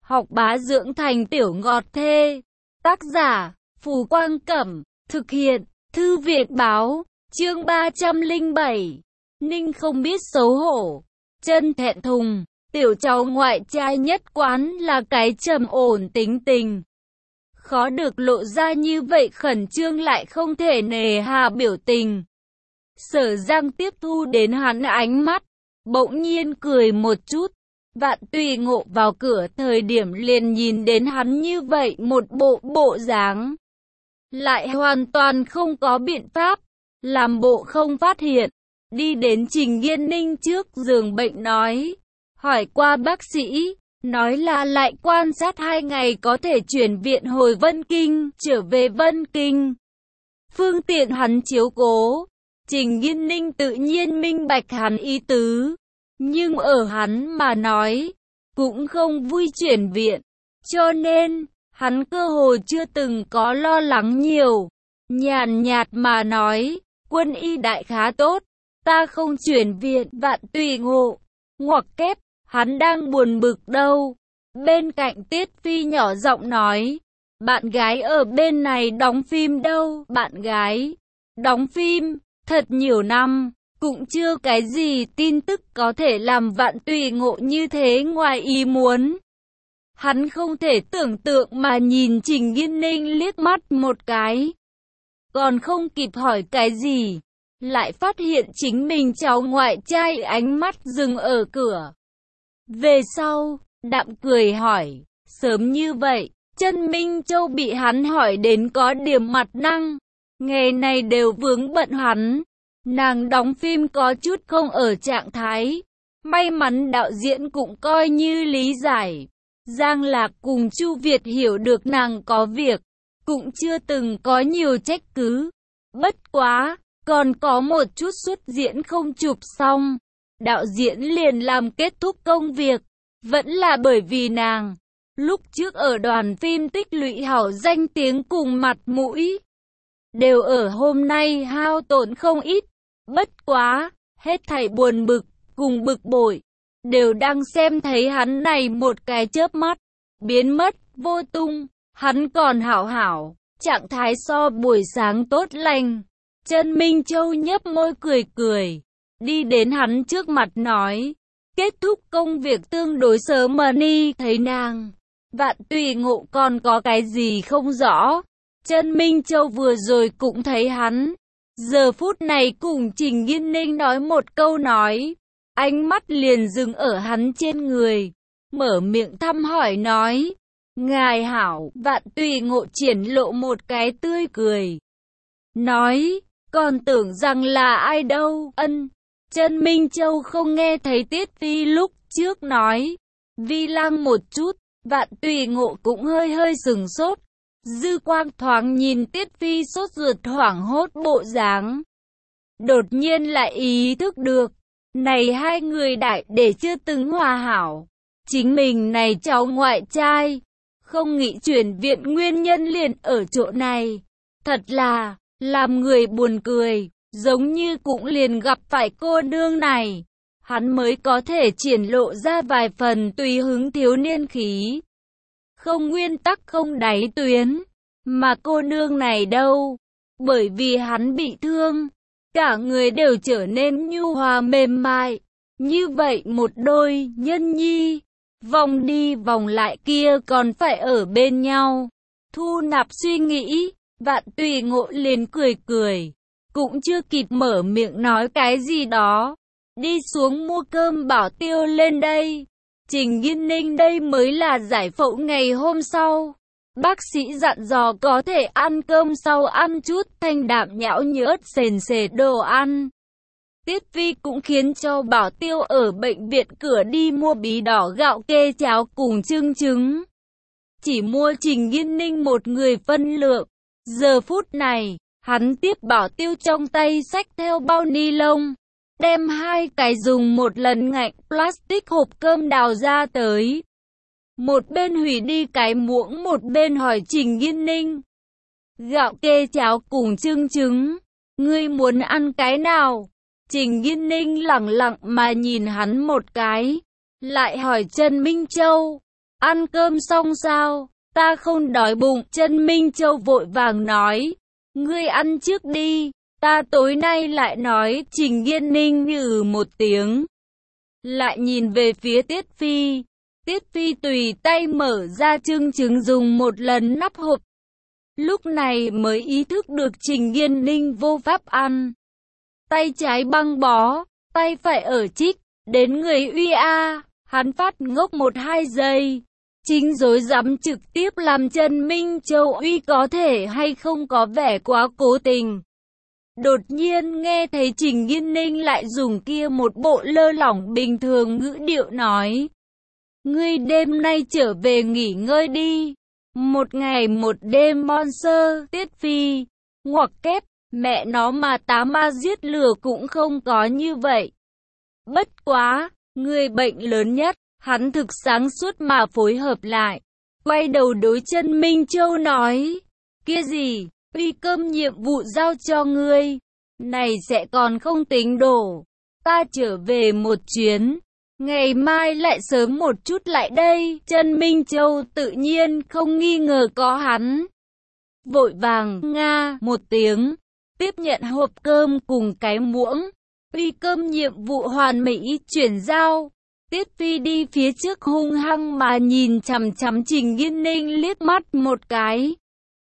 học bá dưỡng thành tiểu ngọt thê. Tác giả, Phù Quang Cẩm, thực hiện, Thư viện Báo, chương 307. Ninh không biết xấu hổ, chân thẹn thùng, tiểu cháu ngoại trai nhất quán là cái trầm ổn tính tình. Khó được lộ ra như vậy, khẩn trương lại không thể nề hà biểu tình. Sở Giang tiếp thu đến hắn ánh mắt, bỗng nhiên cười một chút. Vạn Tùy Ngộ vào cửa thời điểm liền nhìn đến hắn như vậy một bộ dáng, lại hoàn toàn không có biện pháp, làm bộ không phát hiện, đi đến Trình Nghiên Ninh trước giường bệnh nói, hỏi qua bác sĩ, nói là lại quan sát 2 ngày có thể chuyển viện hồi Vân Kinh, trở về Vân Kinh. Phương tiện hắn chiếu cố, Trình Nghiên Ninh tự nhiên minh bạch hắn ý tứ. Nhưng ở hắn mà nói, cũng không vui chuyển viện, cho nên, hắn cơ hồ chưa từng có lo lắng nhiều. Nhàn nhạt mà nói, quân y đại khá tốt, ta không chuyển viện. Vạn Tùy Ngộ, ngoặc kép, hắn đang buồn bực đâu. Bên cạnh Tiết Phi nhỏ giọng nói, bạn gái ở bên này đóng phim đâu. Bạn gái, đóng phim, thật nhiều năm. Cũng chưa cái gì tin tức có thể làm Vạn Tùy Ngộ như thế ngoài ý muốn. Hắn không thể tưởng tượng mà nhìn Trình Nghiên Ninh liếc mắt một cái. Còn không kịp hỏi cái gì, lại phát hiện chính mình cháu ngoại trai ánh mắt dừng ở cửa. Về sau, đạm cười hỏi, sớm như vậy, Chân Minh Châu bị hắn hỏi đến có điểm mặt năng. Ngày này đều vướng bận hắn. Nàng đóng phim có chút không ở trạng thái. May mắn đạo diễn cũng coi như lý giải. Giang Lạc cùng Chu Việt hiểu được nàng có việc, cũng chưa từng có nhiều trách cứ. Bất quá, còn có một chút xuất diễn không chụp xong. Đạo diễn liền làm kết thúc công việc. Vẫn là bởi vì nàng, lúc trước ở đoàn phim tích lũy hảo danh tiếng cùng mặt mũi, đều ở hôm nay hao tổn không ít. Bất quá, hết thảy buồn bực, cùng bực bội, đều đang xem thấy hắn này một cái chớp mắt, biến mất, vô tung. Hắn còn hảo, trạng thái so buổi sáng tốt lành. Chân Minh Châu nhấp môi cười, đi đến hắn trước mặt nói, kết thúc công việc tương đối sớm mà ni thấy nàng. Vạn Tùy Ngộ còn có cái gì không rõ. Chân Minh Châu vừa rồi cũng thấy hắn. Giờ phút này cùng Trình Nghiên Ninh nói một câu nói, ánh mắt liền dừng ở hắn trên người, mở miệng thăm hỏi nói, ngài hảo. Vạn Tùy Ngộ triển lộ một cái tươi cười, nói, còn tưởng rằng là ai đâu. Ân. Chân Minh Châu không nghe thấy Tiết Phi lúc trước nói, vi lăng một chút. Vạn Tùy Ngộ cũng hơi sừng sốt. Dư quang thoáng nhìn Tiết Phi sốt ruột hoảng hốt bộ dáng. Đột nhiên lại ý thức được, này hai người đại để chưa từng hòa hảo. Chính mình này cháu ngoại trai, không nghĩ chuyển viện nguyên nhân liền ở chỗ này. Thật là, làm người buồn cười, giống như cũng liền gặp phải cô nương này. Hắn mới có thể triển lộ ra vài phần tùy hứng thiếu niên khí. Không nguyên tắc không đáy tuyến, mà cô nương này đâu, bởi vì hắn bị thương, cả người đều trở nên nhu hòa mềm mại, như vậy một đôi nhân nhi, vòng đi vòng lại kia còn phải ở bên nhau. Thu nạp suy nghĩ, Vạn Tùy Ngộ liền cười, cũng chưa kịp mở miệng nói cái gì đó, đi xuống mua cơm bảo tiêu lên đây. Trình Nghiên Ninh đây mới là giải phẫu ngày hôm sau. Bác sĩ dặn dò có thể ăn cơm sau ăn chút thanh đạm nhão nhớt sền sệt đồ ăn. Tiết Vi cũng khiến cho bảo tiêu ở bệnh viện cửa đi mua bí đỏ gạo kê cháo cùng trưng trứng. Chỉ mua Trình Nghiên Ninh một người phân lượng. Giờ phút này, hắn tiếp bảo tiêu trong tay xách theo bao ni lông, đem 2 cái dùng một lần ngạnh plastic hộp cơm đào ra tới. Một bên hủy đi cái muỗng, một bên hỏi Trình Nghiên Ninh, gạo kê cháo cùng trưng trứng, ngươi muốn ăn cái nào? Trình Nghiên Ninh lẳng lặng mà nhìn hắn một cái, lại hỏi Trần Minh Châu, Ăn cơm xong sao? Ta không đói bụng. Trân Minh Châu vội vàng nói. Ngươi ăn trước đi. Ta tối nay lại nói. Trình Nghiên Ninh một tiếng. Lại nhìn về phía Tiết Phi. Tiết Phi tùy tay mở ra trứng dùng một lần nắp hộp. Lúc này mới ý thức được Trình Nghiên Ninh vô pháp ăn. Tay trái băng bó, tay phải ở trích, đến người uy a, hắn phát ngốc 1-2 giây. Chính rối rắm trực tiếp làm Trân Minh Châu uy có thể hay không có vẻ quá cố tình. Đột nhiên nghe thấy Trình Nghiên Ninh lại dùng kia một bộ lơ lỏng bình thường ngữ điệu nói. Ngươi đêm nay trở về nghỉ ngơi đi. 1 ngày 1 đêm Monster. Tiết Phi, ngoặc kép, mẹ nó mà tá ma giết lửa cũng không có như vậy. Bất quá, người bệnh lớn nhất, hắn thực sáng suốt mà phối hợp lại. Quay đầu đối Trân Minh Châu nói, kia gì, uy cơm nhiệm vụ giao cho ngươi, này sẽ còn không tính đổ. Ta trở về một chuyến, ngày mai lại sớm một chút lại đây. Trân Minh Châu tự nhiên không nghi ngờ có hắn. Vội vàng, nga, một tiếng, tiếp nhận hộp cơm cùng cái muỗng. Uy cơm nhiệm vụ hoàn mỹ chuyển giao. Tiết Phi đi phía trước hung hăng mà nhìn chằm chằm Trình Nghiên Ninh liếc mắt một cái.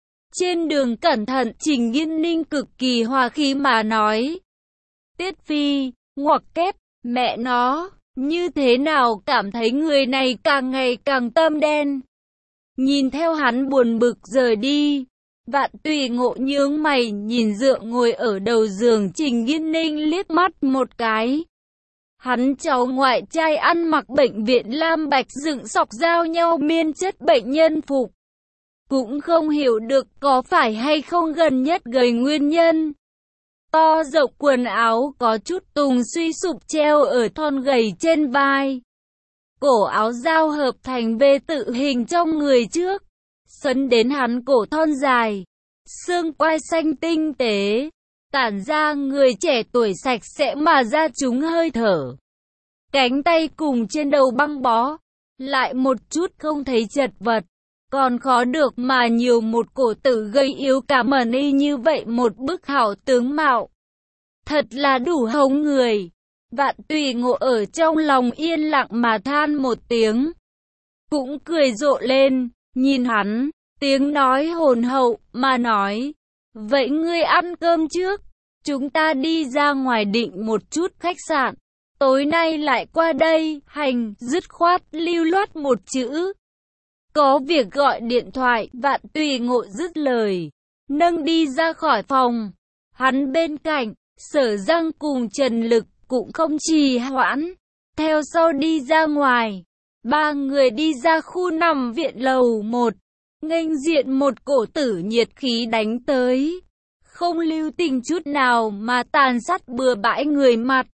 Trên đường cẩn thận, Trình Nghiên Ninh cực kỳ hòa khí mà nói. Tiết Phi, ngoặc kép, mẹ nó, như thế nào cảm thấy người này càng ngày càng tâm đen. Nhìn theo hắn buồn bực rời đi. Vạn Tùy Ngộ nhướng mày nhìn dựa ngồi ở đầu giường Trình Nghiên Ninh liếc mắt một cái. Hắn cháu ngoại trai ăn mặc bệnh viện lam bạch dựng sọc giao nhau miên chất bệnh nhân phục. Cũng không hiểu được có phải hay không gần nhất gầy nguyên nhân. To rộng quần áo có chút tùng suy sụp treo ở thon gầy trên vai. Cổ áo giao hợp thành V tự hình trong người trước. Sấn đến hắn cổ thon dài, xương quai xanh tinh tế, tản ra người trẻ tuổi sạch sẽ mà ra chúng hơi thở. Cánh tay cùng trên đầu băng bó, lại một chút không thấy chật vật, còn khó được mà nhiều một cổ tử gây yếu cả mần y như vậy một bức hảo tướng mạo. Thật là đủ hống người. Vạn Tùy Ngộ ở trong lòng yên lặng mà than một tiếng. Cũng cười rộ lên, nhìn hắn, tiếng nói hồn hậu mà nói. Vậy ngươi ăn cơm trước, chúng ta đi ra ngoài định một chút khách sạn. Tối nay lại qua đây, hành, dứt khoát, lưu loát một chữ. Có việc gọi điện thoại, Vạn Tùy Ngộ dứt lời, nâng đi ra khỏi phòng. Hắn bên cạnh, Sở Giang cùng Trần Lực cũng không trì hoãn, theo sau đi ra ngoài. Ba người đi ra khu nằm viện lầu 1, nghênh diện một cổ tử nhiệt khí đánh tới, không lưu tình chút nào mà tàn sát bừa bãi người mặt.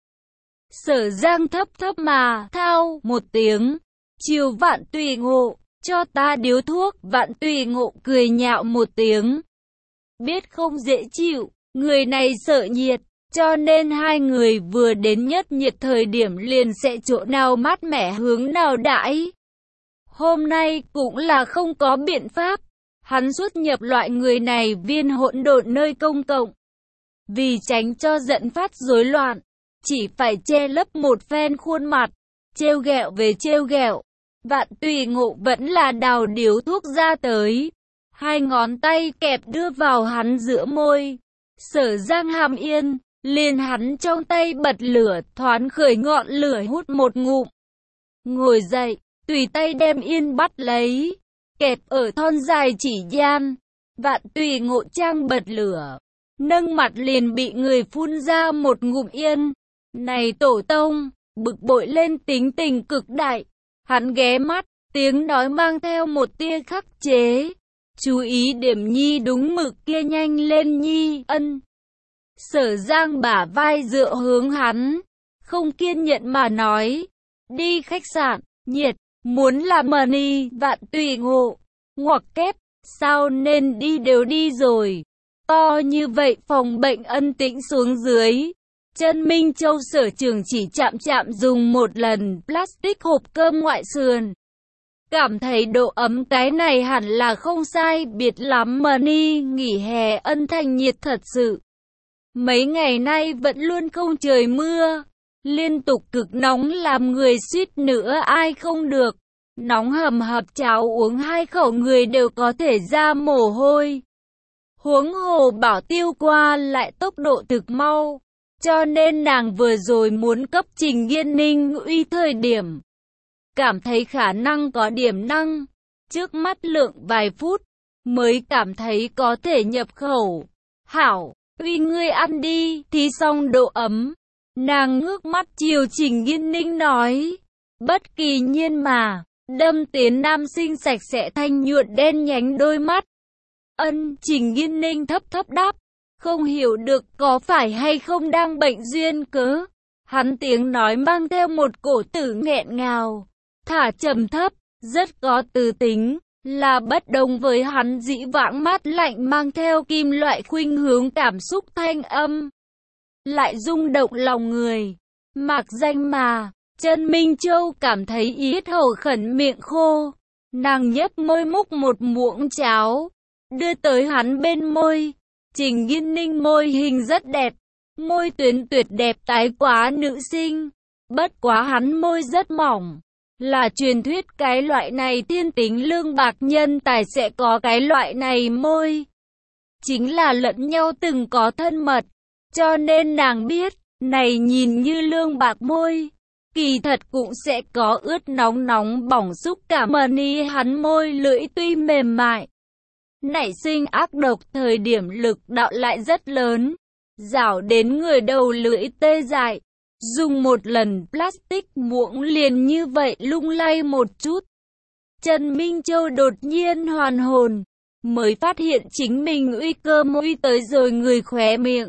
Sở Giang thấp thấp mà thao một tiếng, chiều Vạn Tùy Ngộ, cho ta điếu thuốc. Vạn Tùy Ngộ cười nhạo một tiếng, biết không dễ chịu, người này sợ nhiệt, cho nên hai người vừa đến nhất nhiệt thời điểm liền sẽ chỗ nào mát mẻ hướng nào đãi. Hôm nay cũng là không có biện pháp, hắn xuất nhập loại người này viên hỗn độn nơi công cộng. Vì tránh cho giận phát rối loạn, chỉ phải che lấp một phen khuôn mặt, trêu ghẹo về trêu ghẹo. Vạn Tùy Ngộ vẫn là đào điếu thuốc ra tới, hai ngón tay kẹp đưa vào hắn giữa môi. Sở Giang hàm yên, liền hắn trong tay bật lửa, thoáng khởi ngọn lửa hút một ngụm. Ngồi dậy, tùy tay đem yên bắt lấy, kẹp ở thon dài chỉ gian. Vạn Tùy Ngộ trang bật lửa, nâng mặt liền bị người phun ra một ngụm yên. Này tổ tông, bực bội lên tính tình cực đại. Hắn ghé mắt, tiếng nói mang theo một tia khắc chế. Chú ý điểm nhi đúng mực kia, nhanh lên nhi, ân. Sở Giang bả vai dựa hướng hắn, không kiên nhẫn mà nói. Đi khách sạn, nhiệt, muốn làm money. Vạn Tùy Ngộ, ngoặc kép, sao nên đi đều đi rồi. To như vậy phòng bệnh ân tĩnh xuống dưới. Trân Minh Châu Sở Trường chỉ chạm dùng một lần plastic hộp cơm ngoại sườn. Cảm thấy độ ấm cái này hẳn là không sai biệt lắm mà ni nghỉ hè ân thành nhiệt thật sự. Mấy ngày nay vẫn luôn không trời mưa, liên tục cực nóng làm người suýt nữa ai không được. Nóng hầm hập cháo uống 2 khẩu người đều có thể ra mồ hôi. Huống hồ Bảo Tiêu qua lại tốc độ thực mau, cho nên nàng vừa rồi muốn cấp Trình Yên Ninh uy thời điểm. Cảm thấy khả năng có điểm năng, trước mắt lượng vài phút, mới cảm thấy có thể nhập khẩu. Hảo, uy ngươi ăn đi, thì xong độ ấm. Nàng ngước mắt chiều Trình Yên Ninh nói, bất kỳ nhiên mà, đâm tiến nam sinh sạch sẽ thanh nhuận đen nhánh đôi mắt. Trình Yên Ninh thấp thấp đáp, không hiểu được có phải hay không đang bệnh duyên cớ. Hắn tiếng nói mang theo một cổ tử nghẹn ngào, thả trầm thấp, rất có tư tính, là bất đồng với hắn dĩ vãng mát lạnh mang theo kim loại khuynh hướng cảm xúc thanh âm. Lại rung động lòng người. Mạc danh mà, Trần Minh Châu cảm thấy yết hầu khẩn miệng khô. Nàng nhấp môi múc một muỗng cháo, đưa tới hắn bên môi. Trình Yên Ninh môi hình rất đẹp, môi tuyến tuyệt đẹp tái quá nữ sinh. Bất quá hắn môi rất mỏng, là truyền thuyết cái loại này thiên tính lương bạc nhân tài sẽ có cái loại này môi. Chính là lẫn nhau từng có thân mật, cho nên nàng biết, này nhìn như lương bạc môi, kỳ thật cũng sẽ có ướt nóng nóng bỏng xúc cảm mà ni hắn môi lưỡi tuy mềm mại. Nảy sinh ác độc thời điểm lực đạo lại rất lớn, rảo đến người đầu lưỡi tê dại. Dùng một lần plastic muỗng liền như vậy lung lay một chút. Trần Minh Châu đột nhiên hoàn hồn, mới phát hiện chính mình uy cơm uy tới rồi người khóe miệng.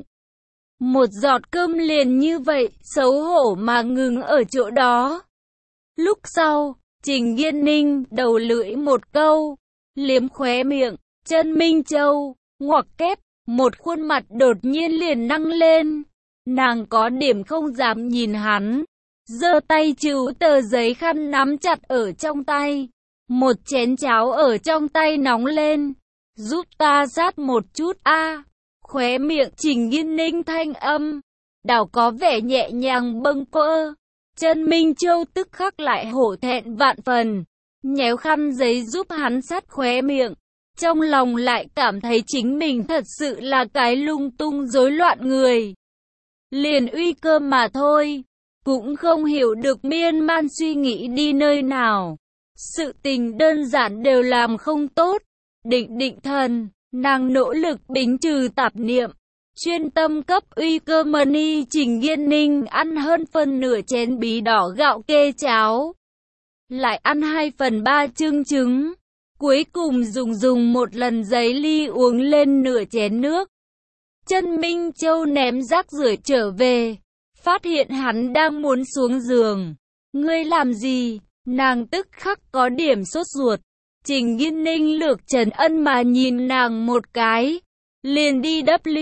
Một giọt cơm liền như vậy, xấu hổ mà ngừng ở chỗ đó. Lúc sau, Trình Yên Ninh đầu lưỡi một câu, liếm khóe miệng, Trần Minh Châu, ngoặc kép, một khuôn mặt đột nhiên liền nâng lên. Nàng có điểm không dám nhìn hắn, giơ tay chịu tờ giấy khăn nắm chặt ở trong tay. Một chén cháo ở trong tay nóng lên, giúp ta sát một chút a. Khóe miệng Trình Yên Ninh thanh âm, đảo có vẻ nhẹ nhàng bâng quơ. Trần Minh Châu tức khắc lại hổ thẹn vạn phần, nhéo khăn giấy giúp hắn sát khóe miệng. Trong lòng lại cảm thấy chính mình thật sự là cái lung tung rối loạn người. Liền uy cơm mà thôi, cũng không hiểu được miên man suy nghĩ đi nơi nào. Sự tình đơn giản đều làm không tốt. Định thần, nàng nỗ lực bính trừ tạp niệm, chuyên tâm cấp uy cơm mà ni Trình Yên Ninh ăn hơn phân nửa chén bí đỏ gạo kê cháo. Lại ăn 2/3 chưng trứng. Cuối cùng dùng một lần giấy ly uống lên nửa chén nước. Trần Minh Châu ném rác rưởi trở về, phát hiện hắn đang muốn xuống giường. Ngươi làm gì? Nàng tức khắc có điểm sốt ruột. Trình Yên Ninh lược trấn ân mà nhìn nàng một cái. Liền đi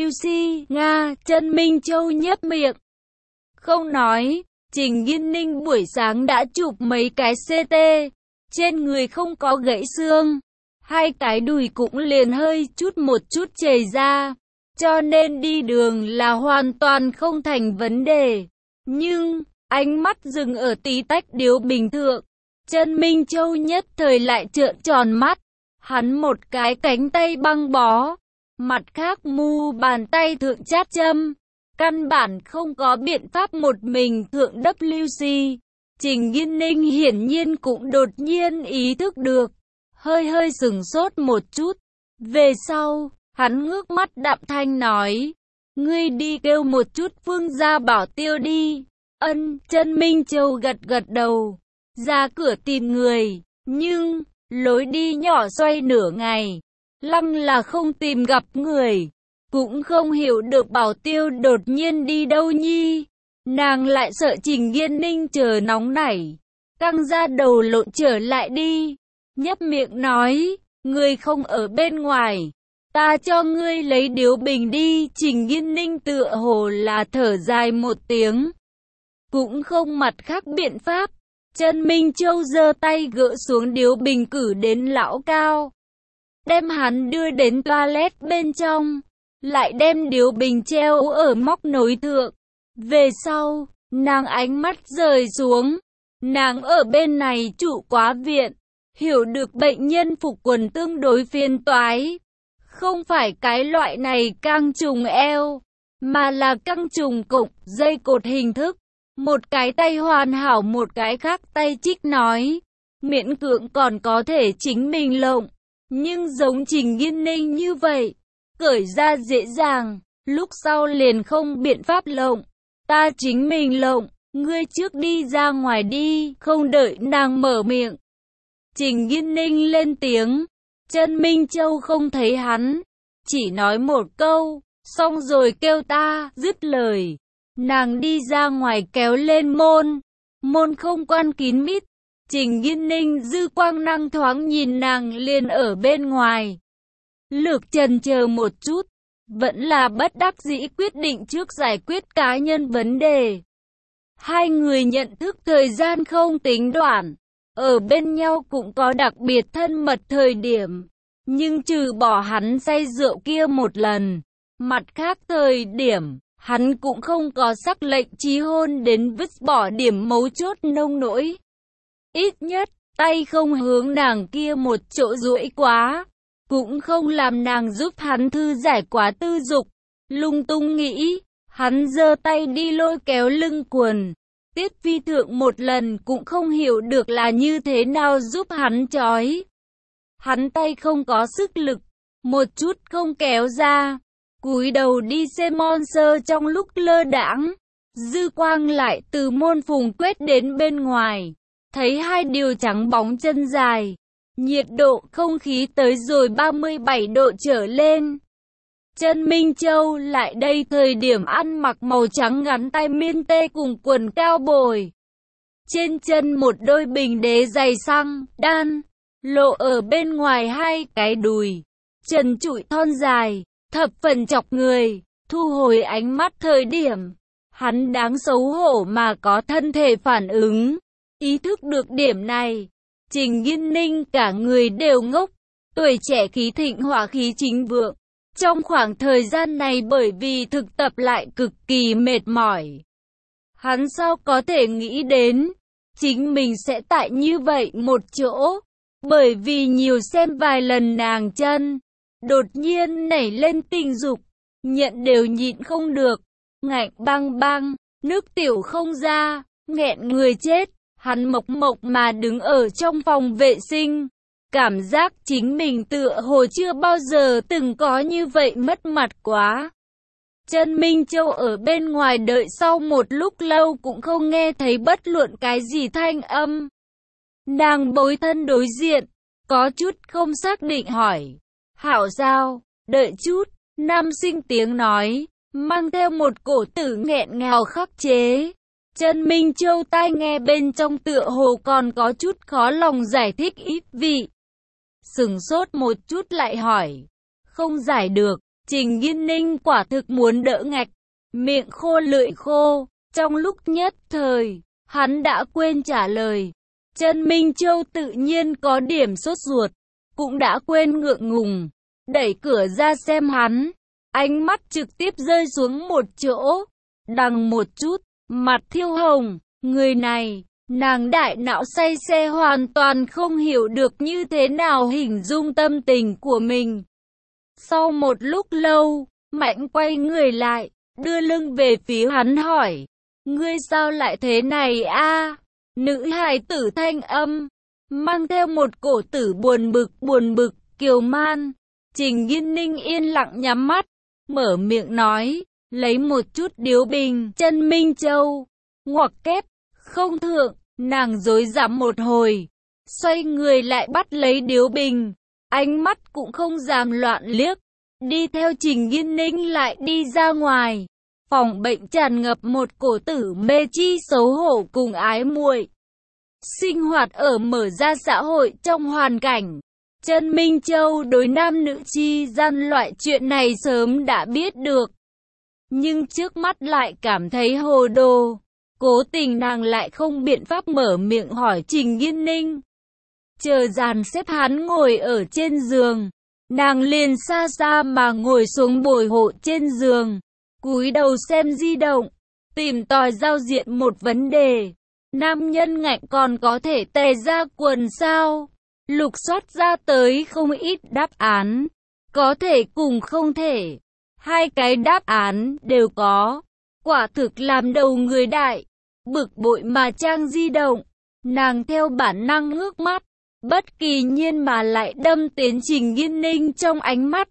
WC, Nga, Trần Minh Châu nhấp miệng. Không nói, Trình Yên Ninh buổi sáng đã chụp mấy cái CT. Trên người không có gãy xương, 2 cái đùi cũng liền hơi một chút chảy ra, cho nên đi đường là hoàn toàn không thành vấn đề. Nhưng, ánh mắt dừng ở tí tách điếu bình thượng, Trần Minh Châu nhất thời lại trợn tròn mắt, hắn một cái cánh tay băng bó, mặt khác mu bàn tay thượng chát châm, căn bản không có biện pháp một mình thượng WC. Trình Yên Ninh hiển nhiên cũng đột nhiên ý thức được, hơi sửng sốt một chút. Về sau, hắn ngước mắt đạm thanh nói, ngươi đi kêu một chút Phương gia Bảo Tiêu đi. Trần Minh Châu gật đầu, ra cửa tìm người, nhưng, lối đi nhỏ xoay nửa ngày, lăng là không tìm gặp người, cũng không hiểu được Bảo Tiêu đột nhiên đi đâu nhi. Nàng lại sợ Trình Yên Ninh chờ nóng nảy, căng ra đầu lộn trở lại đi, nhấp miệng nói, ngươi không ở bên ngoài, ta cho ngươi lấy điếu bình đi. Trình Yên Ninh tựa hồ là thở dài một tiếng, cũng không mặt khác biện pháp, Trần Minh Châu giơ tay gỡ xuống điếu bình cử đến lão Cao, đem hắn đưa đến toilet bên trong, lại đem điếu bình treo ở móc nối thượng. Về sau, nàng ánh mắt rời xuống, nàng ở bên này trụ quá viện, hiểu được bệnh nhân phục quần tương đối phiền toái. Không phải cái loại này căng trùng eo, mà là căng trùng cục dây cột hình thức. Một cái tay hoàn hảo, một cái khác tay trích nói, miễn cưỡng còn có thể chính mình lộng. Nhưng giống Trình Nghiên Ninh như vậy, cởi ra dễ dàng, lúc sau liền không biện pháp lộng. Ta chính mình lộng, ngươi trước đi ra ngoài đi, không đợi nàng mở miệng. Trình Nghiên Ninh lên tiếng, Trần Minh Châu không thấy hắn, chỉ nói một câu, xong rồi kêu ta, dứt lời. Nàng đi ra ngoài kéo lên môn, môn không quan kín mít. Trình Nghiên Ninh dư quang năng thoáng nhìn nàng liền ở bên ngoài. Lược chần chờ một chút, vẫn là bất đắc dĩ quyết định trước giải quyết cá nhân vấn đề. Hai người nhận thức thời gian không tính đoạn, ở bên nhau cũng có đặc biệt thân mật thời điểm. Nhưng trừ bỏ hắn say rượu kia một lần, mặt khác thời điểm, hắn cũng không có sắc lệnh chí hôn đến vứt bỏ điểm mấu chốt nông nỗi. Ít nhất, tay không hướng nàng kia một chỗ duỗi quá, cũng không làm nàng giúp hắn thư giải quá tư dục. Lung tung nghĩ, hắn giơ tay đi lôi kéo lưng quần. Tiết Phi Thượng một lần cũng không hiểu được là như thế nào giúp hắn trói. Hắn tay không có sức lực, một chút không kéo ra. Cúi đầu đi xem monster trong lúc lơ đãng, dư quang lại từ môn phùng quét đến bên ngoài, thấy hai điều trắng bóng chân dài, nhiệt độ không khí tới rồi 37 độ trở lên. Trần Minh Châu lại đây thời điểm ăn mặc màu trắng ngắn tay miên tê cùng quần cao bồi, trên chân một đôi bình đế giày xăng đan, lộ ở bên ngoài hai cái đùi, trần trụi thon dài, thập phần chọc người. Thu hồi ánh mắt thời điểm, hắn đáng xấu hổ mà có thân thể phản ứng. Ý thức được điểm này, Trình Nghiên Ninh cả người đều ngốc, tuổi trẻ khí thịnh hỏa khí chính vượng. Trong khoảng thời gian này bởi vì thực tập lại cực kỳ mệt mỏi, hắn sao có thể nghĩ đến chính mình sẽ tại như vậy một chỗ. Bởi vì nhiều xem vài lần nàng chân, đột nhiên nảy lên tình dục, nhận đều nhịn không được, ngạnh băng băng, nước tiểu không ra, nghẹn người chết. Hắn mộc mộc mà đứng ở trong phòng vệ sinh, cảm giác chính mình tựa hồ chưa bao giờ từng có như vậy mất mặt quá. Trần Minh Châu ở bên ngoài đợi sau một lúc lâu cũng không nghe thấy bất luận cái gì thanh âm. Nàng bối thân đối diện, có chút không xác định hỏi, hảo sao, đợi chút, nam sinh tiếng nói, mang theo một cổ tử nghẹn ngào khắc chế. Trần Minh Châu tai nghe bên trong tựa hồ còn có chút khó lòng giải thích ít vị. Sừng sốt một chút lại hỏi, không giải được. Trình Nghiên Ninh quả thực muốn đỡ ngạch, miệng khô lưỡi khô, trong lúc nhất thời, hắn đã quên trả lời. Trần Minh Châu tự nhiên có điểm sốt ruột, cũng đã quên ngượng ngùng, đẩy cửa ra xem hắn, ánh mắt trực tiếp rơi xuống một chỗ, đằng một chút, mặt thiêu hồng, người này, nàng đại não say xe hoàn toàn không hiểu được như thế nào hình dung tâm tình của mình. Sau một lúc lâu, Mạnh quay người lại, đưa lưng về phía hắn hỏi, ngươi sao lại thế này a? Nữ hài tử thanh âm, mang theo một cổ tử buồn bực, kiều man. Trình Nghiên Ninh yên lặng nhắm mắt, mở miệng nói, lấy một chút điếu bình. Trần Minh Châu, ngoặc kép, không thượng, nàng rối rắm một hồi, xoay người lại bắt lấy điếu bình, ánh mắt cũng không dám loạn liếc, đi theo Trình Nghiên Ninh lại đi ra ngoài. Phòng bệnh tràn ngập một cổ tử mê chi xấu hổ cùng ái muội. Sinh hoạt ở mở ra xã hội trong hoàn cảnh, Trần Minh Châu đối nam nữ chi gian loại chuyện này sớm đã biết được. Nhưng trước mắt lại cảm thấy hồ đồ, Cố tình nàng lại không biện pháp mở miệng hỏi Trình Nghiên Ninh. Chờ dàn xếp hắn ngồi ở trên giường, nàng liền xa xa mà ngồi xuống bồi hộ trên giường, cúi đầu xem di động, tìm tòi giao diện một vấn đề. Nam nhân ngạnh còn có thể tè ra quần sao? Lục soát ra tới không ít đáp án, có thể cùng không thể. Hai cái đáp án đều có, quả thực làm đầu người đại. Bực bội mà trang di động, nàng theo bản năng ngước mắt, bất kỳ nhiên mà lại đâm tiến Trình Nghiên Ninh trong ánh mắt.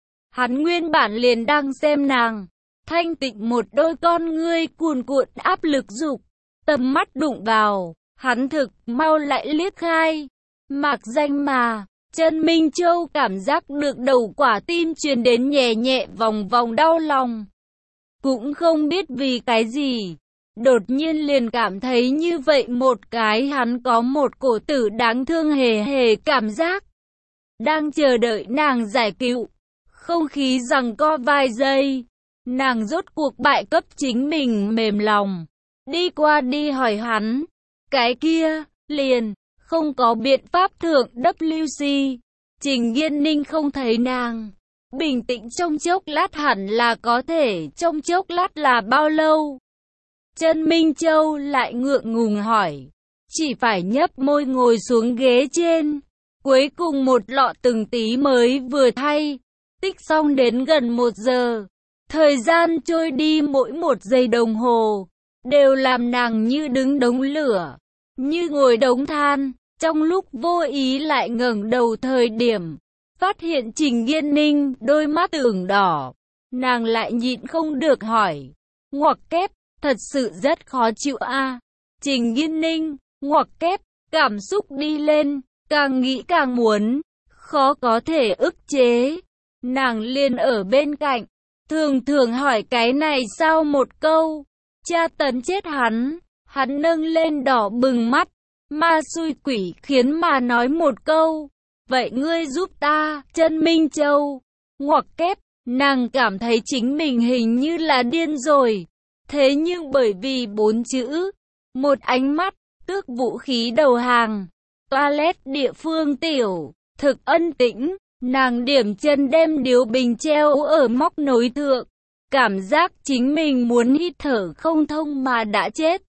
Hắn nguyên bản liền đang xem nàng, thanh tịnh một đôi con ngươi cuồn cuộn áp lực dục, tầm mắt đụng vào, hắn thực mau lại liếc khai. Mạc danh mà, Chân Minh Châu cảm giác được đầu quả tim truyền đến nhẹ nhẹ vòng vòng đau lòng. Cũng không biết vì cái gì, đột nhiên liền cảm thấy như vậy một cái hắn có một cổ tử đáng thương hề hề cảm giác. Đang chờ đợi nàng giải cứu, không khí giằng co vài giây, nàng rốt cuộc bại cấp chính mình mềm lòng. Đi qua đi hỏi hắn, cái kia, liền, không có biện pháp thượng WC. Trình Nghiên Ninh không thấy nàng, bình tĩnh trong chốc lát hẳn là có thể, trong chốc lát là bao lâu? Chân Minh Châu lại ngượng ngùng hỏi, chỉ phải nhấp môi ngồi xuống ghế trên. Cuối cùng một lọ từng tí mới vừa thay, tích xong đến gần 1 giờ. Thời gian trôi đi mỗi 1 giây đồng hồ, đều làm nàng như đứng đống lửa, như ngồi đống than. Trong lúc vô ý lại ngẩng đầu thời điểm, phát hiện Trình Nghiên Ninh đôi mắt ửng đỏ, nàng lại nhịn không được hỏi, ngoặc kép, thật sự rất khó chịu a. Trình Nghiên Ninh, ngoặc kép, cảm xúc đi lên, càng nghĩ càng muốn, khó có thể ức chế. Nàng liền ở bên cạnh, thường thường hỏi cái này sao một câu, tra tấn chết hắn. Hắn nâng lên đỏ bừng mắt, ma xui quỷ khiến mà nói một câu, vậy ngươi giúp ta, Chân Minh Châu. Ngoặc kép, nàng cảm thấy chính mình hình như là điên rồi. Thế nhưng bởi vì 4 chữ, một ánh mắt, tước vũ khí đầu hàng. Toilet địa phương tiểu, thực ân tĩnh, nàng điểm chân đem điếu bình treo ở móc nối thượng. Cảm giác chính mình muốn hít thở không thông mà đã chết.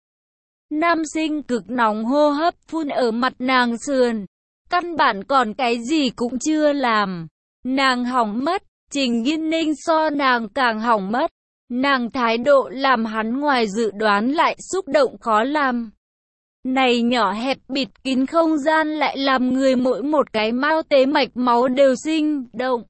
Nam sinh cực nóng hô hấp phun ở mặt nàng sườn, căn bản còn cái gì cũng chưa làm. Nàng hỏng mất, Trình Nghiên Ninh so nàng càng hỏng mất. Nàng thái độ làm hắn ngoài dự đoán lại xúc động khó làm. Này nhỏ hẹp bịt kín không gian lại làm người mỗi một cái mao tế mạch máu đều sinh động.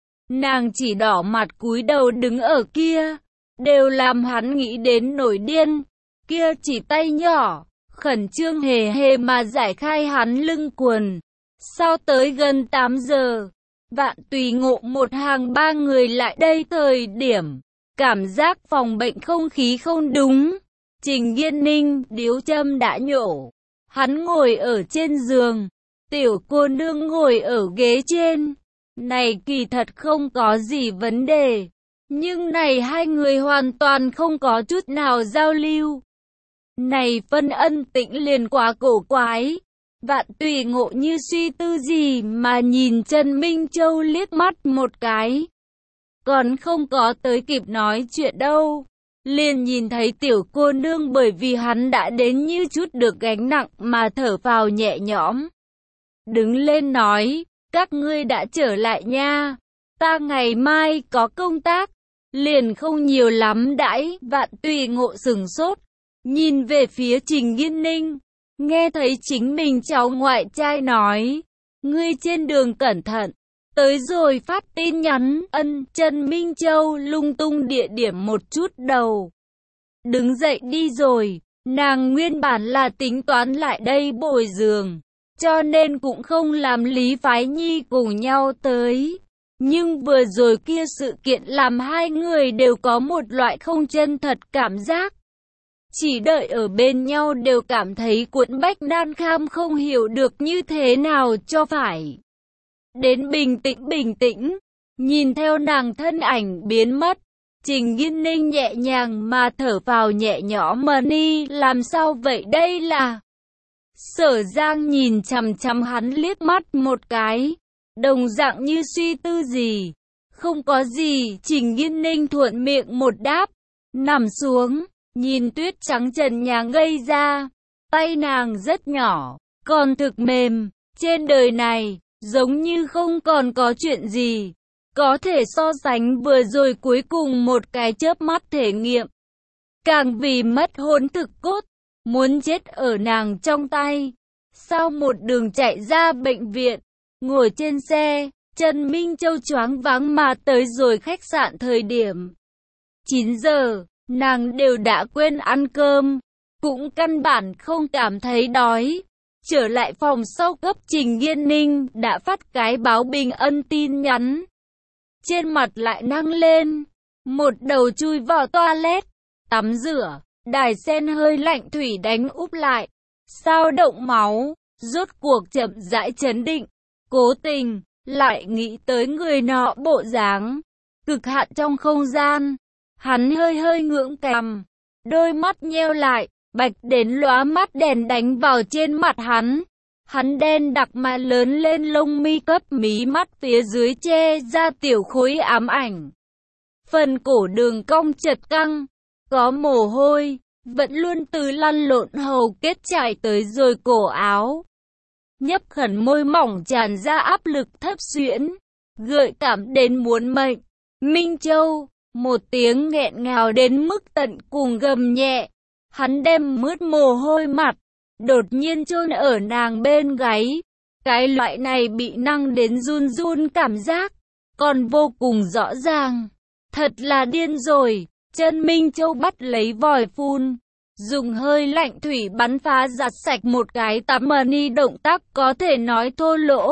Nàng chỉ đỏ mặt cúi đầu đứng ở kia, đều làm hắn nghĩ đến nổi điên. Kia chỉ tay nhỏ, khẩn trương hề hề mà giải khai hắn lưng quần. Sau tới gần 8 giờ, Vạn Tùy Ngộ một hàng 3 người lại đây thời điểm, cảm giác phòng bệnh không khí không đúng. Trình Nghiên Ninh điếu châm đã nhổ, hắn ngồi ở trên giường, tiểu cô nương ngồi ở ghế trên. Này kỳ thật không có gì vấn đề, nhưng này hai người hoàn toàn không có chút nào giao lưu. Này phân ân tĩnh liền quá cổ quái. Vạn Tùy Ngộ như suy tư gì mà nhìn Chân Minh Châu liếc mắt một cái. Còn không có tới kịp nói chuyện đâu, liền nhìn thấy tiểu cô nương bởi vì hắn đã đến như chút được gánh nặng mà thở phào nhẹ nhõm. Đứng lên nói, các ngươi đã trở lại nha, ta ngày mai có công tác, liền không nhiều lắm đãi. Vạn Tùy Ngộ sừng sốt, nhìn về phía Trình Nghiên Ninh, nghe thấy chính mình cháu ngoại trai nói, ngươi trên đường cẩn thận, tới rồi phát tin nhắn. Chân Minh Châu lung tung địa điểm một chút đầu, đứng dậy đi rồi. Nàng nguyên bản là tính toán lại đây bồi giường, cho nên cũng không làm Lý Phái Nhi cùng nhau tới. Nhưng vừa rồi kia sự kiện làm hai người đều có một loại không chân thật cảm giác. Chỉ đợi ở bên nhau đều cảm thấy cuộn bách nan kham, không hiểu được như thế nào cho phải. Đến bình tĩnh, nhìn theo nàng thân ảnh biến mất, Trình Nghiên Ninh nhẹ nhàng mà thở vào nhẹ nhõm. Money, làm sao vậy đây là? Sở Giang nhìn chằm chằm hắn liếc mắt một cái, đồng dạng như suy tư gì. Không có gì, Trình Nghiên Ninh thuận miệng một đáp, nằm xuống, nhìn tuyết trắng trần nhà ngây ra. Tay nàng rất nhỏ, còn thực mềm, trên đời này, giống như không còn có chuyện gì có thể so sánh vừa rồi cuối cùng một cái chớp mắt thể nghiệm. Càng vì mất hồn thực cốt, muốn chết ở nàng trong tay. Sau một đường chạy ra bệnh viện, ngồi trên xe, Trần Minh Châu choáng váng mà tới rồi khách sạn thời điểm 9 giờ, nàng đều đã quên ăn cơm, cũng căn bản không cảm thấy đói. Trở lại phòng sau cấp Trình Nghiên Ninh đã phát cái báo bình ân tin nhắn. Trên mặt lại nâng lên, một đầu chui vào toilet, tắm rửa, đài sen hơi lạnh thủy đánh úp lại, sao động máu, rốt cuộc chậm rãi chấn định, cố tình, lại nghĩ tới người nọ bộ dáng, cực hạn trong không gian, hắn hơi ngưỡng cằm, đôi mắt nheo lại, bạch đến lóa mắt đèn đánh vào trên mặt hắn đen đặc mà lớn lên lông mi cấp mí mắt phía dưới che ra tiểu khối ám ảnh. Phần cổ đường cong chật căng, có mồ hôi, vẫn luôn từ lăn lộn hầu kết trải tới rồi cổ áo. Nhấp khẩn môi mỏng tràn ra áp lực thấp xuyễn, gợi cảm đến muốn mệnh. Minh Châu, một tiếng nghẹn ngào đến mức tận cùng gầm nhẹ, hắn đem mướt mồ hôi mặt đột nhiên chôn ở nàng bên gáy. Cái loại này bị năng đến run run cảm giác, còn vô cùng rõ ràng. Thật là điên rồi. Chân Minh Châu bắt lấy vòi phun, dùng hơi lạnh thủy bắn phá giặt sạch một cái tắm money, động tác có thể nói thô lỗ.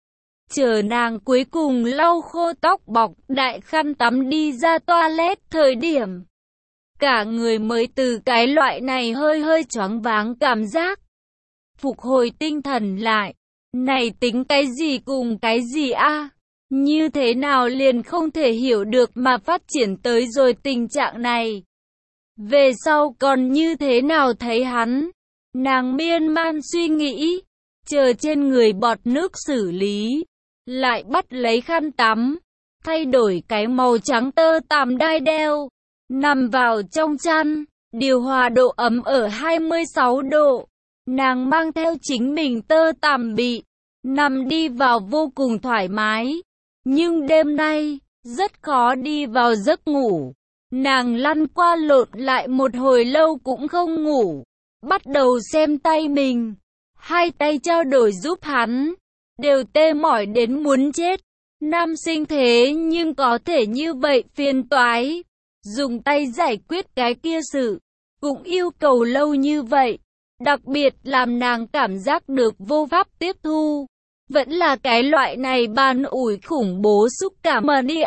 Chờ nàng cuối cùng lau khô tóc bọc đại khăn tắm đi ra toilet thời điểm, cả người mới từ cái loại này hơi choáng váng cảm giác phục hồi tinh thần lại. Này tính cái gì cùng cái gì a? Như thế nào liền không thể hiểu được mà phát triển tới rồi tình trạng này. Về sau còn như thế nào thấy hắn? Nàng miên man suy nghĩ, chờ trên người bọt nước xử lý, lại bắt lấy khăn tắm, thay đổi cái màu trắng tơ tằm đai đeo, nằm vào trong chăn, điều hòa độ ấm ở 26 độ. Nàng mang theo chính mình tơ tằm bị, nằm đi vào vô cùng thoải mái. Nhưng đêm nay, rất khó đi vào giấc ngủ. Nàng lăn qua lộn lại một hồi lâu cũng không ngủ. Bắt đầu xem tay mình. Hai tay trao đổi giúp hắn, đều tê mỏi đến muốn chết. Nam sinh thế nhưng có thể như vậy phiền toái. Dùng tay giải quyết cái kia sự, cũng yêu cầu lâu như vậy. Đặc biệt làm nàng cảm giác được vô pháp tiếp thu. Vẫn là cái loại này ban ủi khủng bố xúc cảm đi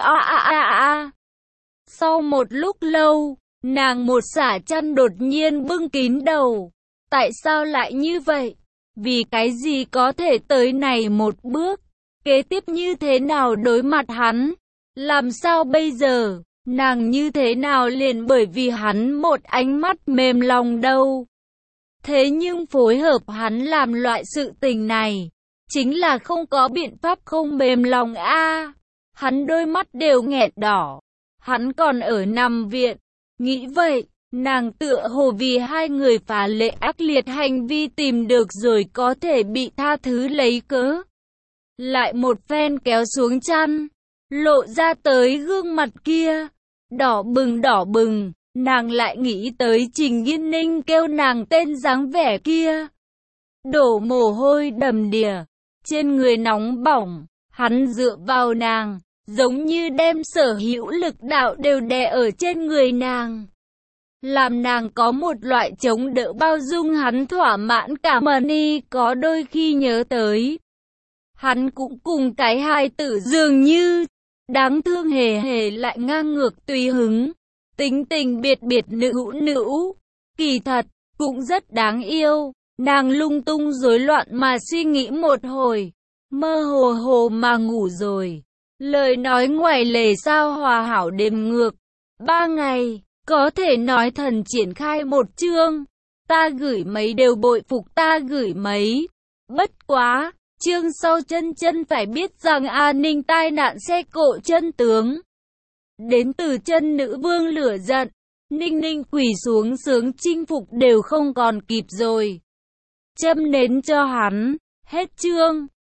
Sau một lúc lâu, nàng một xả chăn đột nhiên bưng kín đầu. Tại sao lại như vậy? Vì cái gì có thể tới này một bước? Kế tiếp như thế nào đối mặt hắn? Làm sao bây giờ? Nàng như thế nào liền bởi vì hắn một ánh mắt mềm lòng đâu? Thế nhưng phối hợp hắn làm loại sự tình này, chính là không có biện pháp không mềm lòng a. Hắn đôi mắt đều nghẹt đỏ. Hắn còn ở nằm viện. Nghĩ vậy, nàng tựa hồ vì hai người phá lệ ác liệt hành vi tìm được rồi có thể bị tha thứ lấy cớ. Lại một phen kéo xuống chăn, lộ ra tới gương mặt kia, đỏ bừng. Nàng lại nghĩ tới Trình Nghiên Ninh kêu nàng tên dáng vẻ kia. Đổ mồ hôi đầm đìa, trên người nóng bỏng, hắn dựa vào nàng, giống như đem sở hữu lực đạo đều đè ở trên người nàng. Làm nàng có một loại chống đỡ bao dung hắn thỏa mãn cả money. Có đôi khi nhớ tới, hắn cũng cùng cái hài tử dường như, đáng thương hề lại ngang ngược tùy hứng. Tính tình biệt nữ, kỳ thật, cũng rất đáng yêu. Nàng lung tung rối loạn mà suy nghĩ một hồi, mơ hồ mà ngủ rồi. Lời nói ngoài lề sao hòa hảo đêm ngược, 3 ngày, có thể nói thần triển khai một chương. Ta gửi mấy đều bội phục ta gửi mấy. Bất quá, chương sau chân chân phải biết rằng an ninh tai nạn xe cộ chân tướng. Đến từ chân nữ vương lửa giận, Ninh Ninh quỳ xuống sướng chinh phục đều không còn kịp rồi. Châm nến cho hắn, hết chương.